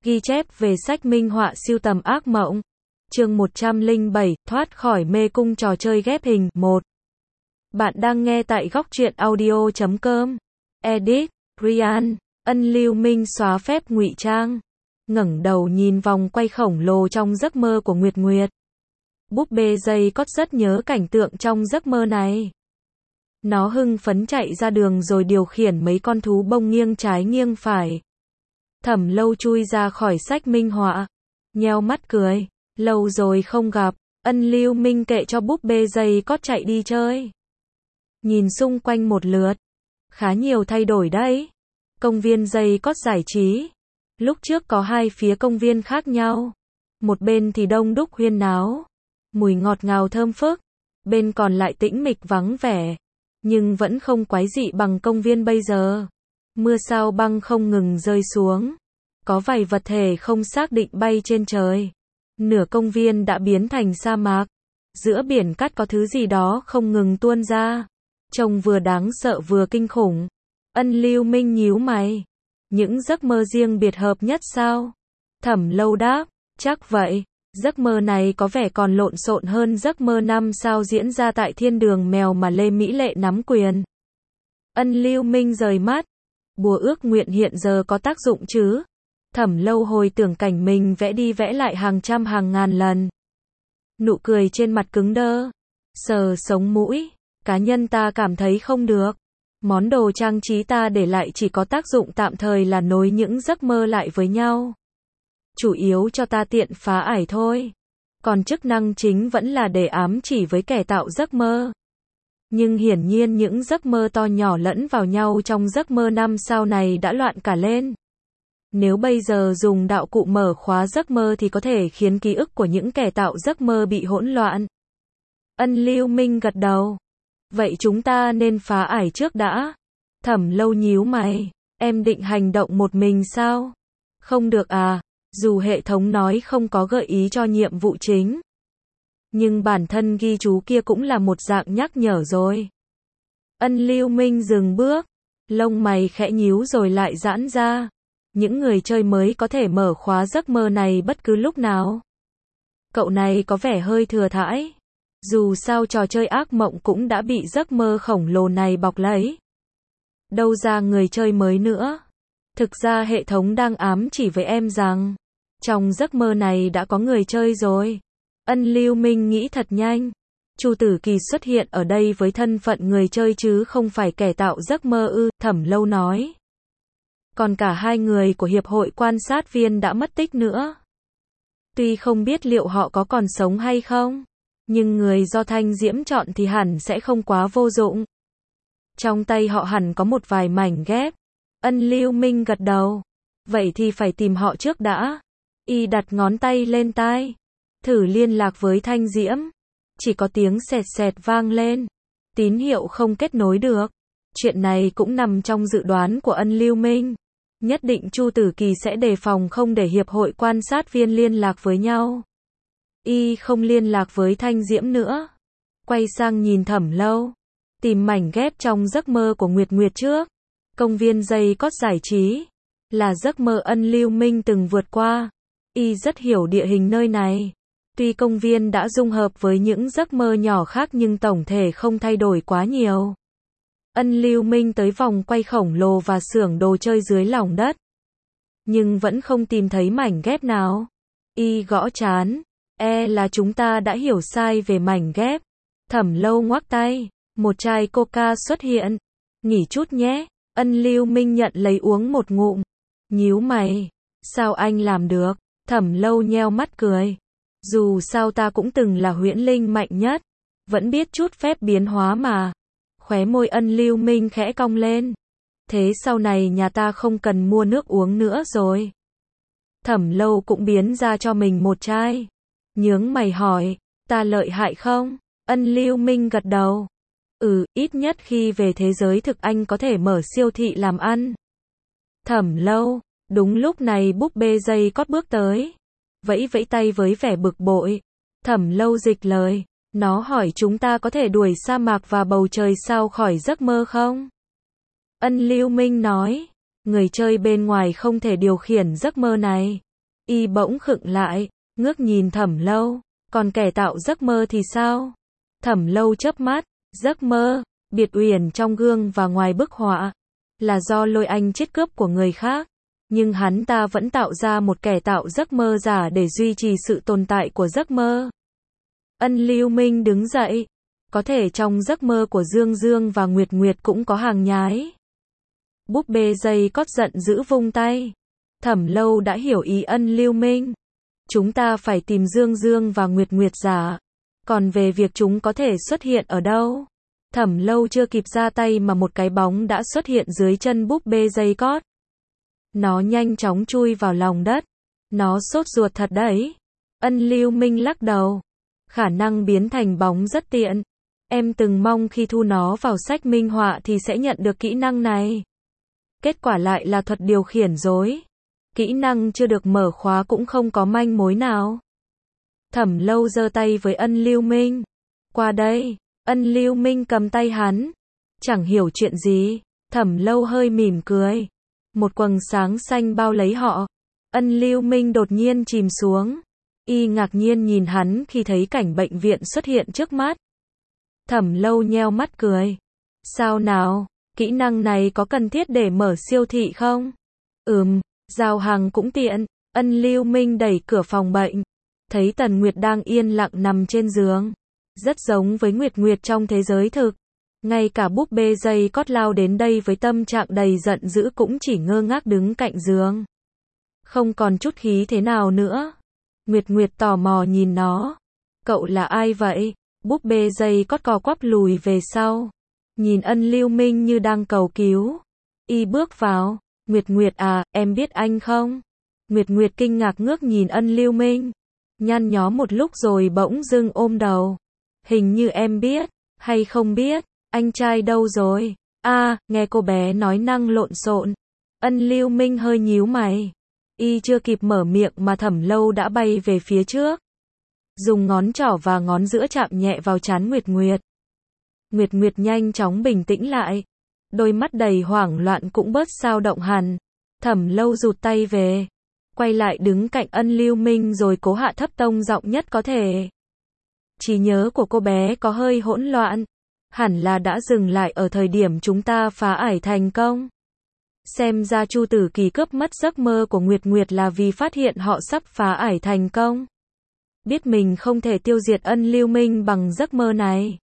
Ghi chép về sách minh họa sưu tầm ác mộng. Chương 107, thoát khỏi mê cung trò chơi ghép hình. 1. Bạn đang nghe tại góc truyện audio.com. Edit, Ryan. Ân Lưu Minh xóa phép ngụy trang. Ngẩng đầu nhìn vòng quay khổng lồ trong giấc mơ của Nguyệt Nguyệt. Búp bê dây cót rất nhớ cảnh tượng trong giấc mơ này. Nó hưng phấn chạy ra đường rồi điều khiển mấy con thú bông nghiêng trái nghiêng phải. Thẩm Lâu chui ra khỏi sách minh họa, nheo mắt cười. Lâu rồi không gặp. Ân Lưu Minh kệ cho búp bê dây cót chạy đi chơi. Nhìn xung quanh một lượt, khá nhiều thay đổi đấy. Công viên dây cót giải trí. Lúc trước có hai phía công viên khác nhau. Một bên thì đông đúc huyên náo, mùi ngọt ngào thơm phức. Bên còn lại tĩnh mịch vắng vẻ, nhưng vẫn không quái dị bằng công viên bây giờ. Mưa sao băng không ngừng rơi xuống. Có vài vật thể không xác định bay trên trời. Nửa công viên đã biến thành sa mạc. Giữa biển cát có thứ gì đó không ngừng tuôn ra. Trông vừa đáng sợ vừa kinh khủng. Ân Lưu Minh nhíu mày. Những giấc mơ riêng biệt hợp nhất sao? Thẩm Lâu đáp, chắc vậy. Giấc mơ này có vẻ còn lộn xộn hơn giấc mơ 5 sao diễn ra tại thiên đường mèo mà Lê Mỹ Lệ nắm quyền. Ân Lưu Minh rời mắt. Bùa ước nguyện hiện giờ có tác dụng chứ? Thẩm Lâu hồi tưởng cảnh mình vẽ đi vẽ lại hàng trăm hàng ngàn lần. Nụ cười trên mặt cứng đơ. Sờ sống mũi. Cá nhân ta cảm thấy không được. Món đồ trang trí ta để lại chỉ có tác dụng tạm thời là nối những giấc mơ lại với nhau. Chủ yếu cho ta tiện phá ải thôi. Còn chức năng chính vẫn là để ám chỉ với kẻ tạo giấc mơ. Nhưng hiển nhiên những giấc mơ to nhỏ lẫn vào nhau trong giấc mơ 5 sao này đã loạn cả lên. Nếu bây giờ dùng đạo cụ mở khóa giấc mơ thì có thể khiến ký ức của những kẻ tạo giấc mơ bị hỗn loạn. Ân Lưu Minh gật đầu. Vậy chúng ta nên phá ải trước đã. Thẩm Lâu nhíu mày. Em định hành động một mình sao? Không được à, dù hệ thống nói không có gợi ý cho nhiệm vụ chính. Nhưng bản thân ghi chú kia cũng là một dạng nhắc nhở rồi. Ân Lưu Minh dừng bước. Lông mày khẽ nhíu rồi lại giãn ra. Những người chơi mới có thể mở khóa giấc mơ này bất cứ lúc nào. Cậu này có vẻ hơi thừa thãi. Dù sao trò chơi ác mộng cũng đã bị giấc mơ khổng lồ này bọc lấy. Đâu ra người chơi mới nữa. Thực ra hệ thống đang ám chỉ với em rằng trong giấc mơ này đã có người chơi rồi. Ân Lưu Minh nghĩ thật nhanh. Chu Tử Kỳ xuất hiện ở đây với thân phận người chơi chứ không phải kẻ tạo giấc mơ ư, Thẩm Lâu nói. Còn cả hai người của Hiệp hội quan sát viên đã mất tích nữa. Tuy không biết liệu họ có còn sống hay không, nhưng người do Thanh Diễm chọn thì hẳn sẽ không quá vô dụng. Trong tay họ hẳn có một vài mảnh ghép. Ân Lưu Minh gật đầu. Vậy thì phải tìm họ trước đã. Y đặt ngón tay lên tai. Thử liên lạc với Thanh Diễm. Chỉ có tiếng sẹt sẹt vang lên. Tín hiệu không kết nối được. Chuyện này cũng nằm trong dự đoán của Ân Lưu Minh. Nhất định Chu Tử Kỳ sẽ đề phòng không để Hiệp hội quan sát viên liên lạc với nhau. Y không liên lạc với Thanh Diễm nữa. Quay sang nhìn Thẩm Lâu. Tìm mảnh ghép trong giấc mơ của Nguyệt Nguyệt trước. Công viên dây cót giải trí. Là giấc mơ Ân Lưu Minh từng vượt qua. Y rất hiểu địa hình nơi này. Tuy công viên đã dung hợp với những giấc mơ nhỏ khác nhưng tổng thể không thay đổi quá nhiều. Ân Lưu Minh tới vòng quay khổng lồ và xưởng đồ chơi dưới lòng đất. Nhưng vẫn không tìm thấy mảnh ghép nào. Y gõ trán. Là chúng ta đã hiểu sai về mảnh ghép. Thẩm Lâu ngoắc tay. Một chai coca xuất hiện. Nghỉ chút nhé. Ân Lưu Minh nhận lấy uống một ngụm. Nhíu mày. Sao anh làm được? Thẩm Lâu nheo mắt cười. Dù sao ta cũng từng là huyễn linh mạnh nhất. Vẫn biết chút phép biến hóa mà. Khóe môi Ân Lưu Minh khẽ cong lên. Thế sau này nhà ta không cần mua nước uống nữa rồi. Thẩm Lâu cũng biến ra cho mình một chai. Nhướng mày hỏi. Ta lợi hại không? Ân Lưu Minh gật đầu. Ít nhất khi về thế giới thực anh có thể mở siêu thị làm ăn. Thẩm Lâu. Đúng lúc này búp bê dây cót bước tới. Vẫy vẫy tay với vẻ bực bội. Thẩm Lâu dịch lời. Nó hỏi chúng ta có thể đuổi sa mạc và bầu trời sao khỏi giấc mơ không? Ân Lưu Minh nói. Người chơi bên ngoài không thể điều khiển giấc mơ này. Y bỗng khựng lại, ngước nhìn Thẩm Lâu. Còn kẻ tạo giấc mơ thì sao? Thẩm Lâu chớp mắt, giấc mơ, biệt uyển trong gương và ngoài bức họa, là do Lôi Anh chiết cướp của người khác. Nhưng hắn ta vẫn tạo ra một kẻ tạo giấc mơ giả để duy trì sự tồn tại của giấc mơ. Ân Lưu Minh đứng dậy. Có thể trong giấc mơ của Dương Dương và Nguyệt Nguyệt cũng có hàng nhái. Búp bê dây cót giận dữ vung tay. Thẩm Lâu đã hiểu ý Ân Lưu Minh. Chúng ta phải tìm Dương Dương và Nguyệt Nguyệt giả. Còn về việc chúng có thể xuất hiện ở đâu? Thẩm Lâu chưa kịp ra tay mà một cái bóng đã xuất hiện dưới chân búp bê dây cót. Nó nhanh chóng chui vào lòng đất. Nó sốt ruột thật đấy. Ân Lưu Minh lắc đầu. Khả năng biến thành bóng rất tiện. Em từng mong khi thu nó vào sách minh họa thì sẽ nhận được kỹ năng này. Kết quả lại là thuật điều khiển rối. Kỹ năng chưa được mở khóa cũng không có manh mối nào. Thẩm Lâu giơ tay với Ân Lưu Minh. Qua đây. Ân Lưu Minh cầm tay hắn. Chẳng hiểu chuyện gì. Thẩm Lâu hơi mỉm cười. Một quầng sáng xanh bao lấy họ. Ân Lưu Minh đột nhiên chìm xuống. Y ngạc nhiên nhìn hắn khi thấy cảnh bệnh viện xuất hiện trước mắt. Thẩm Lâu nheo mắt cười. Sao nào? Kỹ năng này có cần thiết để mở siêu thị không? Giao hàng cũng tiện. Ân Lưu Minh đẩy cửa phòng bệnh. Thấy Tần Nguyệt đang yên lặng nằm trên giường. Rất giống với Nguyệt Nguyệt trong thế giới thực. Ngay cả búp bê dây cót lao đến đây với tâm trạng đầy giận dữ cũng chỉ ngơ ngác đứng cạnh giường. Không còn chút khí thế nào nữa. Nguyệt Nguyệt tò mò nhìn nó. Cậu là ai vậy? Búp bê dây cót co quắp lùi về sau. Nhìn Ân Lưu Minh như đang cầu cứu. Y bước vào. Nguyệt Nguyệt à, em biết anh không? Nguyệt Nguyệt kinh ngạc ngước nhìn Ân Lưu Minh. Nhăn nhó một lúc rồi bỗng dưng ôm đầu. Hình như em biết, hay không biết, anh trai đâu rồi? Nghe cô bé nói năng lộn xộn. Ân Lưu Minh hơi nhíu mày. Y chưa kịp mở miệng mà Thẩm Lâu đã bay về phía trước. Dùng ngón trỏ và ngón giữa chạm nhẹ vào trán Nguyệt Nguyệt. Nguyệt Nguyệt nhanh chóng bình tĩnh lại. Đôi mắt đầy hoảng loạn cũng bớt dao động hẳn. Thẩm Lâu rụt tay về. Quay lại đứng cạnh Ân Lưu Minh rồi cố hạ thấp tông giọng nhất có thể. Trí nhớ của cô bé có hơi hỗn loạn. Hẳn là đã dừng lại ở thời điểm chúng ta phá ải thành công. Xem ra Chu Tử Kỳ cướp mất giấc mơ của Nguyệt Nguyệt là vì phát hiện họ sắp phá ải thành công. Biết mình không thể tiêu diệt Ân Lưu Minh bằng giấc mơ này.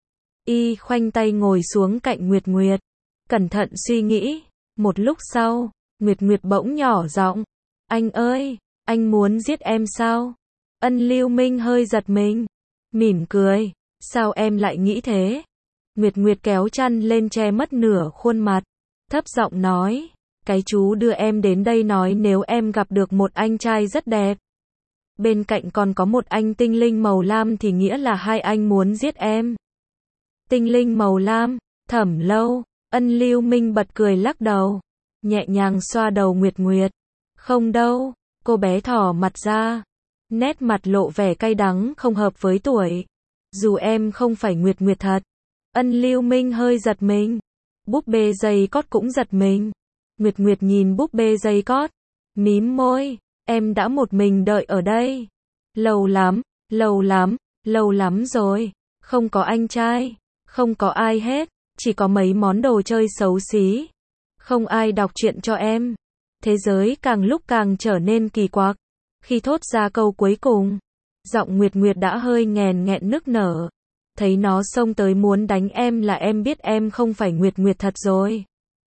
Y khoanh tay ngồi xuống cạnh Nguyệt Nguyệt. Cẩn thận suy nghĩ. Một lúc sau, Nguyệt Nguyệt bỗng nhỏ giọng. Anh ơi, anh muốn giết em sao? Ân Lưu Minh hơi giật mình. Mỉm cười. Sao em lại nghĩ thế? Nguyệt Nguyệt kéo chăn lên che mất nửa khuôn mặt. Thấp giọng nói. Cái chú đưa em đến đây nói nếu em gặp được một anh trai rất đẹp. Bên cạnh còn có một anh tinh linh màu lam thì nghĩa là hai anh muốn giết em. Tinh linh màu lam, Thẩm Lâu. Ân Lưu Minh bật cười lắc đầu. Nhẹ nhàng xoa đầu Nguyệt Nguyệt. Không đâu. Cô bé thỏ mặt ra. Nét mặt lộ vẻ cay đắng không hợp với tuổi. Dù em không phải Nguyệt Nguyệt thật. Ân Lưu Minh hơi giật mình. Búp bê dây cót cũng giật mình. Nguyệt Nguyệt nhìn búp bê dây cót. Mím môi. Em đã một mình đợi ở đây. Lâu lắm, lâu lắm, lâu lắm rồi. Không có anh trai. Không có ai hết. Chỉ có mấy món đồ chơi xấu xí. Không ai đọc truyện cho em. Thế giới càng lúc càng trở nên kỳ quặc. Khi thốt ra câu cuối cùng, giọng Nguyệt Nguyệt đã hơi nghẹn nghẹn nức nở. Thấy nó xông tới muốn đánh em là em biết em không phải Nguyệt Nguyệt thật rồi.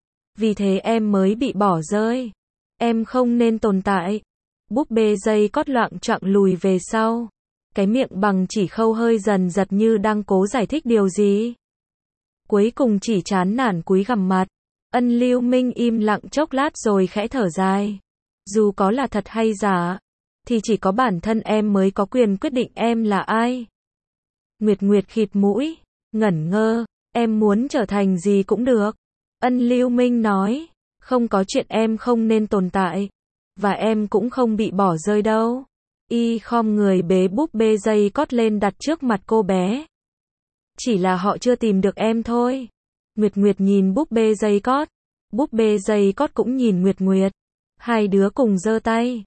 Vì thế em mới bị bỏ rơi. Em không nên tồn tại. Búp bê dây cót loạng choạng lùi về sau. Cái miệng bằng chỉ khâu hơi dần giật như đang cố giải thích điều gì. Cuối cùng chỉ chán nản cúi gằm mặt. Ân Lưu Minh im lặng chốc lát rồi khẽ thở dài. Dù có là thật hay giả, thì chỉ có bản thân em mới có quyền quyết định em là ai. Nguyệt Nguyệt khịt mũi, ngẩn ngơ, em muốn trở thành gì cũng được. Ân Lưu Minh nói, không có chuyện em không nên tồn tại. Và em cũng không bị bỏ rơi đâu. Y khom người bế búp bê dây cót lên đặt trước mặt cô bé. Chỉ là họ chưa tìm được em thôi. Nguyệt Nguyệt nhìn búp bê dây cót. Búp bê dây cót cũng nhìn Nguyệt Nguyệt. Hai đứa cùng giơ tay.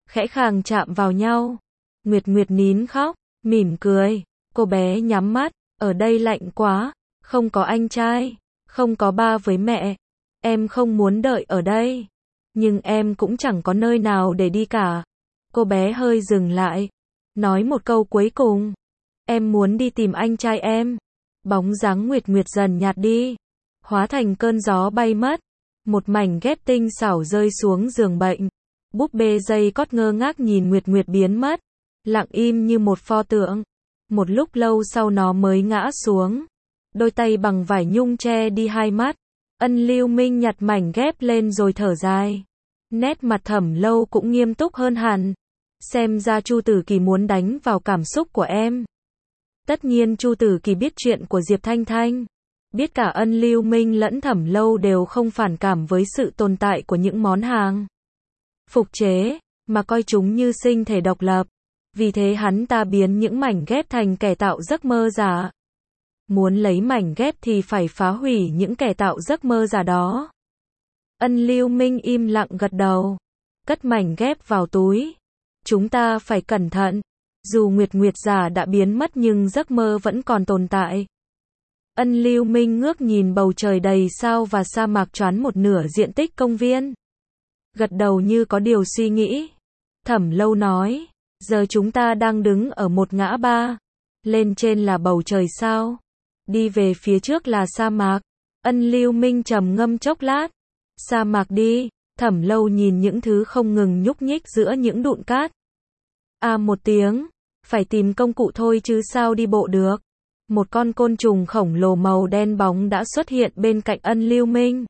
khẽ khàng chạm vào nhau. Nguyệt Nguyệt nín khóc, mỉm cười. Cô bé nhắm mắt, ở đây lạnh quá, không có anh trai, không có ba với mẹ. Em không muốn đợi ở đây, nhưng em cũng chẳng có nơi nào để đi cả. Cô bé hơi dừng lại, nói một câu cuối cùng. Em muốn đi tìm anh trai em. Bóng dáng Nguyệt Nguyệt dần nhạt đi, hóa thành cơn gió bay mất. Một mảnh ghép tinh xảo rơi xuống giường bệnh. Búp bê dây cót ngơ ngác nhìn Nguyệt Nguyệt biến mất, lặng im như một pho tượng. Một lúc lâu sau nó mới ngã xuống. Đôi tay bằng vải nhung che đi hai mắt. Ân Lưu Minh nhặt mảnh ghép lên rồi thở dài. Nét mặt Thẩm Lâu cũng nghiêm túc hơn hẳn. Xem ra Chu Tử Kỳ muốn đánh vào cảm xúc của em. Tất nhiên Chu Tử Kỳ biết chuyện của Diệp Thanh Thanh. Biết cả Ân Lưu Minh lẫn Thẩm Lâu đều không phản cảm với sự tồn tại của những món hàng phục chế, mà coi chúng như sinh thể độc lập. Vì thế hắn ta biến những mảnh ghép thành kẻ tạo giấc mơ giả. Muốn lấy mảnh ghép thì phải phá hủy những kẻ tạo giấc mơ giả đó. Ân Lưu Minh im lặng gật đầu, cất mảnh ghép vào túi. Chúng ta phải cẩn thận. Dù Nguyệt Nguyệt giả đã biến mất nhưng giấc mơ vẫn còn tồn tại. Ân Lưu Minh ngước nhìn bầu trời đầy sao và sa mạc choán một nửa diện tích công viên. Gật đầu như có điều suy nghĩ. Thẩm Lâu nói, giờ chúng ta đang đứng ở một ngã ba. Lên trên là bầu trời sao. Đi về phía trước là sa mạc. Ân Lưu Minh trầm ngâm chốc lát. Sa mạc đi. Thẩm Lâu nhìn những thứ không ngừng nhúc nhích giữa những đụn cát. Một tiếng. Phải tìm công cụ thôi chứ sao đi bộ được. Một con côn trùng khổng lồ màu đen bóng đã xuất hiện bên cạnh Ân Lưu Minh.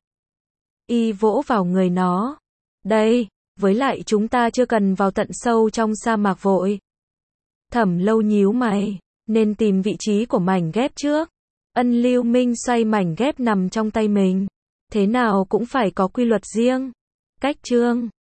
Y vỗ vào người nó. Đây, với lại chúng ta chưa cần vào tận sâu trong sa mạc vội. Thẩm Lâu nhíu mày, nên tìm vị trí của mảnh ghép trước. Ân Lưu Minh xoay mảnh ghép nằm trong tay mình. Thế nào cũng phải có quy luật riêng. Cách chương